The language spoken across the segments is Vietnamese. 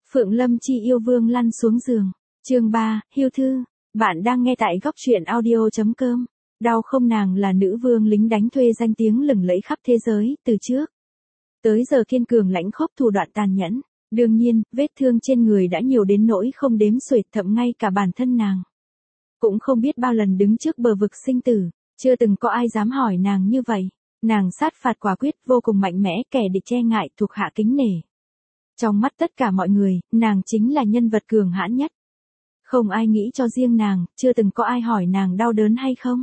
Phượng Lâm Chi yêu vương lăn xuống giường. Chương 3, Hiêu thư. Bạn đang nghe tại góc truyện audio.com. Đau không, nàng là nữ vương lính đánh thuê danh tiếng lừng lẫy khắp thế giới, từ trước tới giờ kiên cường lãnh khốc, thủ đoạn tàn nhẫn. Đương nhiên, vết thương trên người đã nhiều đến nỗi không đếm xuể, thậm ngay cả bản thân nàng cũng không biết bao lần đứng trước bờ vực sinh tử, chưa từng có ai dám hỏi nàng như vậy. Nàng sát phạt quả quyết, vô cùng mạnh mẽ, kẻ địch che ngại, thuộc hạ kính nể. Trong mắt tất cả mọi người, nàng chính là nhân vật cường hãn nhất. Không ai nghĩ cho riêng nàng, chưa từng có ai hỏi nàng đau đớn hay không.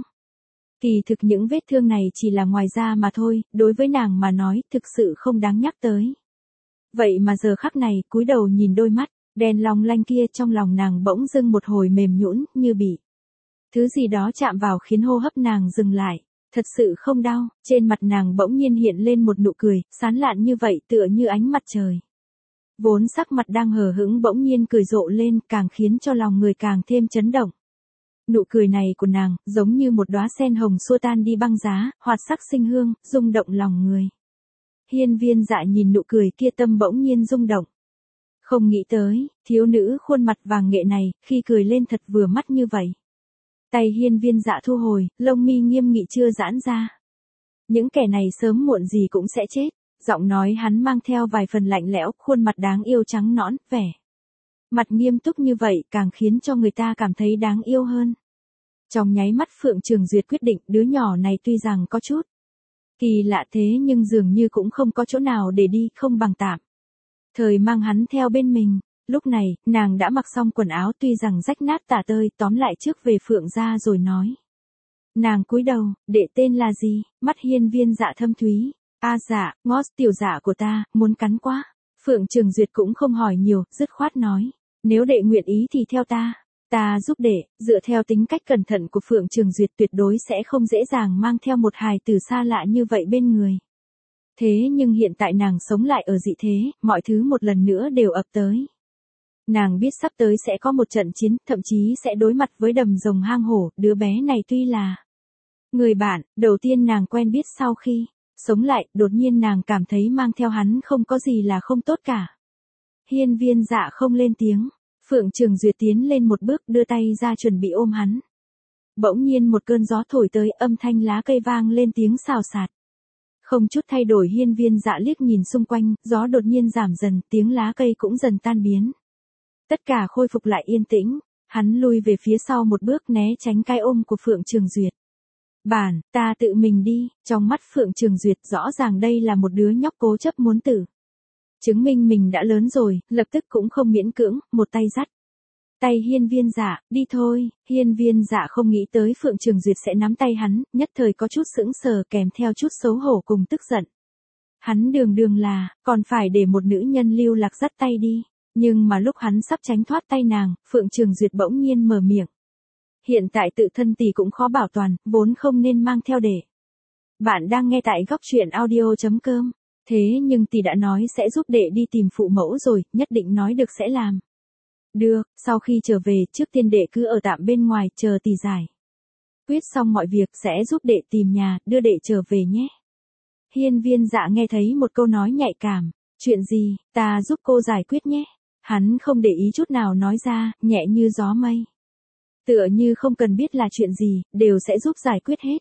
Kỳ thực những vết thương này chỉ là ngoài da mà thôi, đối với nàng mà nói, thực sự không đáng nhắc tới. Vậy mà giờ khắc này, cúi đầu nhìn đôi mắt đen long lanh kia, trong lòng nàng bỗng dưng một hồi mềm nhũn, như bị thứ gì đó chạm vào khiến hô hấp nàng dừng lại. Thật sự không đau, trên mặt nàng bỗng nhiên hiện lên một nụ cười, sán lạn như vậy, tựa như ánh mặt trời. Vốn sắc mặt đang hờ hững bỗng nhiên cười rộ lên, càng khiến cho lòng người càng thêm chấn động. Nụ cười này của nàng, giống như một đóa sen hồng xua tan đi băng giá, hoạt sắc sinh hương, rung động lòng người. Hiên Viên Dạ nhìn nụ cười kia, tâm bỗng nhiên rung động. Không nghĩ tới, thiếu nữ khuôn mặt vàng nghệ này, khi cười lên thật vừa mắt như vậy. Tay Hiên Viên Dạ thu hồi, lông mi nghiêm nghị chưa giãn ra. Những kẻ này sớm muộn gì cũng sẽ chết. Giọng nói hắn mang theo vài phần lạnh lẽo, khuôn mặt đáng yêu trắng nõn, vẻ mặt nghiêm túc như vậy càng khiến cho người ta cảm thấy đáng yêu hơn. Trong nháy mắt Phượng Trường Duyệt quyết định, đứa nhỏ này tuy rằng có chút kỳ lạ thế nhưng dường như cũng không có chỗ nào để đi, không bằng tạm thời mang hắn theo bên mình. Lúc này, nàng đã mặc xong quần áo, tuy rằng rách nát tả tơi, tóm lại trước về Phượng gia rồi nói. Nàng cúi đầu, đệ tên là gì? Mắt Hiên Viên Dạ thâm thúy. Dạ, ngót tiểu dạ của ta, muốn cắn quá. Phượng Trường Duyệt cũng không hỏi nhiều, dứt khoát nói. Nếu đệ nguyện ý thì theo ta giúp đệ. Dựa theo tính cách cẩn thận của Phượng Trường Duyệt, tuyệt đối sẽ không dễ dàng mang theo một hài tử xa lạ như vậy bên người. Thế nhưng hiện tại nàng sống lại ở dị thế, mọi thứ một lần nữa đều ập tới. Nàng biết sắp tới sẽ có một trận chiến, thậm chí sẽ đối mặt với đầm rồng hang hổ. Đứa bé này tuy là người bạn đầu tiên nàng quen biết sau khi sống lại, đột nhiên nàng cảm thấy mang theo hắn không có gì là không tốt cả. Hiên Viên Dạ không lên tiếng. Phượng Trường Duyệt tiến lên một bước, đưa tay ra chuẩn bị ôm hắn. Bỗng nhiên một cơn gió thổi tới, âm thanh lá cây vang lên tiếng xào xạc. Không chút thay đổi, Hiên Viên Dạ liếc nhìn xung quanh, gió đột nhiên giảm dần, tiếng lá cây cũng dần tan biến. Tất cả khôi phục lại yên tĩnh, hắn lui về phía sau một bước, né tránh cái ôm của Phượng Trường Duyệt. Ta tự mình đi. Trong mắt Phượng Trường Duyệt rõ ràng đây là một đứa nhóc cố chấp muốn tử. Chứng minh mình đã lớn rồi, lập tức cũng không miễn cưỡng, một tay dắt tay Hiên Viên Dạ, đi thôi. Hiên Viên Dạ không nghĩ tới Phượng Trường Duyệt sẽ nắm tay hắn, nhất thời có chút sững sờ kèm theo chút xấu hổ cùng tức giận. Hắn đường là, còn phải để một nữ nhân lưu lạc dắt tay đi. Nhưng mà lúc hắn sắp tránh thoát tay nàng, Phượng Trường Duyệt bỗng nhiên mở miệng. Hiện tại tự thân tỷ cũng khó bảo toàn, vốn không nên mang theo để. Bạn đang nghe tại góc truyện audio.com. Thế nhưng tỷ đã nói sẽ giúp đệ đi tìm phụ mẫu rồi, nhất định nói được sẽ làm. Được, sau khi trở về, trước tiên đệ cứ ở tạm bên ngoài, chờ tỷ giải quyết xong mọi việc, sẽ giúp đệ tìm nhà, đưa đệ trở về nhé. Hiên Viên Dạ nghe thấy một câu nói nhạy cảm. Chuyện gì, ta giúp cô giải quyết nhé. Hắn không để ý chút nào nói ra, nhẹ như gió mây. Tựa như không cần biết là chuyện gì, đều sẽ giúp giải quyết hết.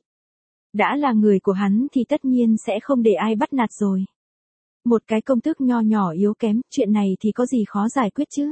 Đã là người của hắn thì tất nhiên sẽ không để ai bắt nạt rồi. Một cái công tước nho nhỏ yếu kém, chuyện này thì có gì khó giải quyết chứ.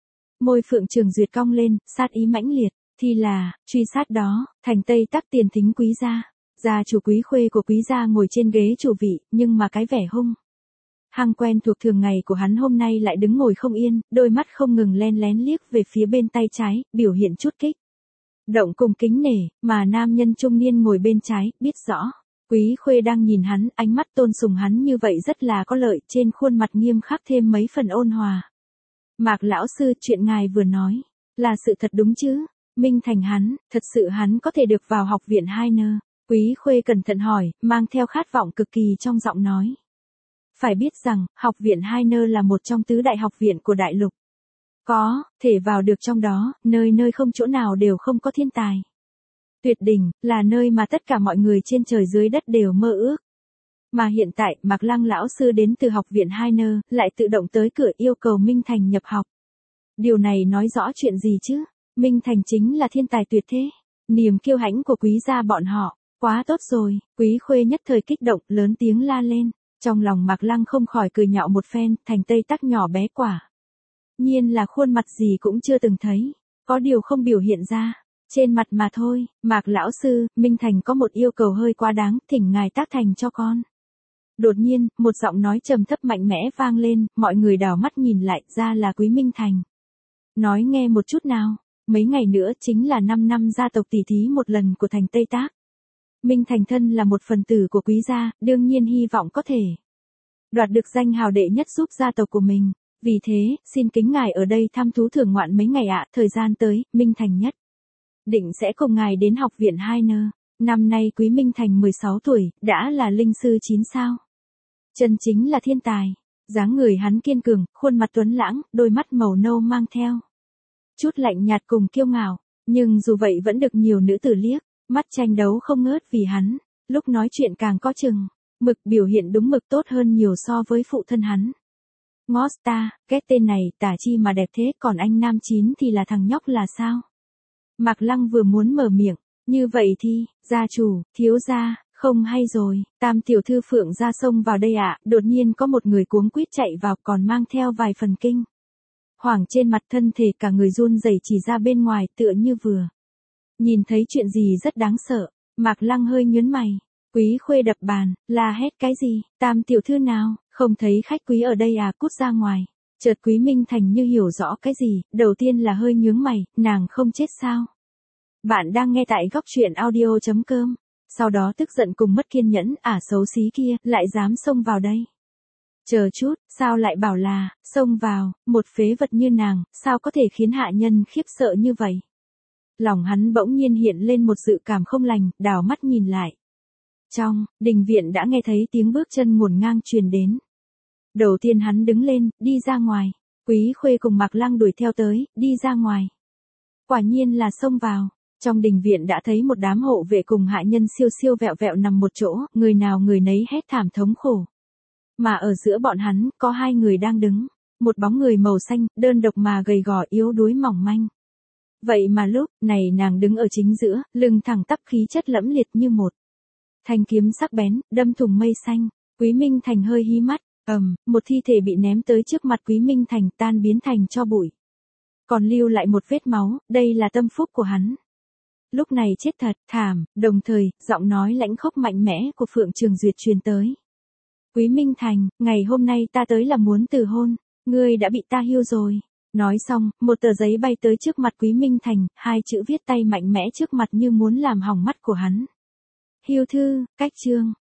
Môi Phượng Trường Duyệt cong lên, sát ý mãnh liệt. Thì là, truy sát đó, thành Tây Tắc Tiền Thính quý gia. Gia chủ quý khuê của quý gia ngồi trên ghế chủ vị, nhưng mà cái vẻ hung hăng quen thuộc thường ngày của hắn hôm nay lại đứng ngồi không yên, đôi mắt không ngừng len lén liếc về phía bên tay trái, biểu hiện chút kích động cùng kính nể, mà nam nhân trung niên ngồi bên trái, biết rõ quý khuê đang nhìn hắn, ánh mắt tôn sùng hắn như vậy rất là có lợi, trên khuôn mặt nghiêm khắc thêm mấy phần ôn hòa. Mạc lão sư, chuyện ngài vừa nói là sự thật đúng chứ? Minh thành hắn, thật sự hắn có thể được vào học viện Hainer? Quý khuê cẩn thận hỏi, mang theo khát vọng cực kỳ trong giọng nói. Phải biết rằng, học viện Hainer là một trong tứ đại học viện của đại lục. Có thể vào được trong đó, nơi nơi không chỗ nào đều không có thiên tài tuyệt đỉnh, là nơi mà tất cả mọi người trên trời dưới đất đều mơ ước. Mà hiện tại Mạc Lăng lão sư đến từ học viện Hainer, lại tự động tới cửa yêu cầu Minh Thành nhập học. Điều này nói rõ chuyện gì chứ? Minh Thành chính là thiên tài tuyệt thế. Niềm kiêu hãnh của quý gia bọn họ. Quá tốt rồi, Quý Khuê nhất thời kích động, lớn tiếng la lên. Trong lòng Mạc Lăng không khỏi cười nhạo một phen, Thành Tây Tắc nhỏ bé quả. Nhiên là khuôn mặt gì cũng chưa từng thấy. Có điều không biểu hiện ra. Trên mặt mà thôi, Mạc lão sư, Minh Thành có một yêu cầu hơi quá đáng, thỉnh ngài tác thành cho con. Đột nhiên, một giọng nói trầm thấp mạnh mẽ vang lên, mọi người đảo mắt nhìn lại, ra là Quý Minh Thành. Nói nghe một chút nào, mấy ngày nữa chính là 5 năm gia tộc tỷ thí một lần của Thành Tây Tác. Minh Thành thân là một phần tử của Quý gia, đương nhiên hy vọng có thể đoạt được danh hào đệ nhất giúp gia tộc của mình. Vì thế, xin kính ngài ở đây thăm thú thưởng ngoạn mấy ngày ạ, thời gian tới, Minh Thành nhất định sẽ cùng ngài đến học viện Hainer. Năm nay Quý Minh Thành 16 tuổi, đã là linh sư 9 sao. Chân chính là thiên tài. Dáng người hắn kiên cường, khuôn mặt tuấn lãng, đôi mắt màu nâu mang theo chút lạnh nhạt cùng kiêu ngạo, nhưng dù vậy vẫn được nhiều nữ tử liếc, mắt tranh đấu không ngớt vì hắn, lúc nói chuyện càng có chừng, mực biểu hiện đúng mực tốt hơn nhiều so với phụ thân hắn. Ngosta, cái tên này tả chi mà đẹp thế, còn anh nam chín thì là thằng nhóc là sao? Mạc Lăng vừa muốn mở miệng, như vậy thì, gia chủ, thiếu gia, không hay rồi, Tam tiểu thư Phượng ra sông vào đây ạ, đột nhiên có một người cuống quýt chạy vào còn mang theo vài phần kinh hoàng trên mặt, thân thể cả người run rẩy chỉ ra bên ngoài tựa như vừa nhìn thấy chuyện gì rất đáng sợ. Mạc Lăng hơi nhớn mày, Quý Khuê đập bàn, la hét cái gì, Tam tiểu thư nào, không thấy khách quý ở đây à, cút ra ngoài. Chợt Quý Minh Thành như hiểu rõ cái gì, đầu tiên là hơi nhướng mày, nàng không chết sao? Bạn đang nghe tại góc truyện audio.com. Sau đó tức giận cùng mất kiên nhẫn, xấu xí kia, lại dám xông vào đây. Chờ chút, sao lại bảo là, xông vào, một phế vật như nàng, sao có thể khiến hạ nhân khiếp sợ như vậy? Lòng hắn bỗng nhiên hiện lên một dự cảm không lành, đảo mắt nhìn lại. Trong đình viện đã nghe thấy tiếng bước chân ngổn ngang truyền đến. Đầu tiên hắn đứng lên, đi ra ngoài. Quý Khuê cùng Mạc Lăng đuổi theo tới, đi ra ngoài. Quả nhiên là xông vào. Trong đình viện đã thấy một đám hộ vệ cùng hạ nhân siêu siêu vẹo vẹo nằm một chỗ, người nào người nấy hét thảm thống khổ. Mà ở giữa bọn hắn, có hai người đang đứng. Một bóng người màu xanh, đơn độc mà gầy gò yếu đuối mỏng manh. Vậy mà lúc này nàng đứng ở chính giữa, lưng thẳng tắp, khí chất lẫm liệt như một thanh kiếm sắc bén, đâm thủng mây xanh. Quý Minh Thành hơi hí mắt, một thi thể bị ném tới trước mặt Quý Minh Thành, tan biến thành tro bụi. Còn lưu lại một vết máu, đây là tâm phúc của hắn. Lúc này chết thật, thảm, đồng thời, giọng nói lãnh khốc mạnh mẽ của Phượng Trường Duyệt truyền tới. Quý Minh Thành, ngày hôm nay ta tới là muốn từ hôn, ngươi đã bị ta hiêu rồi. Nói xong, một tờ giấy bay tới trước mặt Quý Minh Thành, hai chữ viết tay mạnh mẽ trước mặt như muốn làm hỏng mắt của hắn. Hiêu thư, cách chương.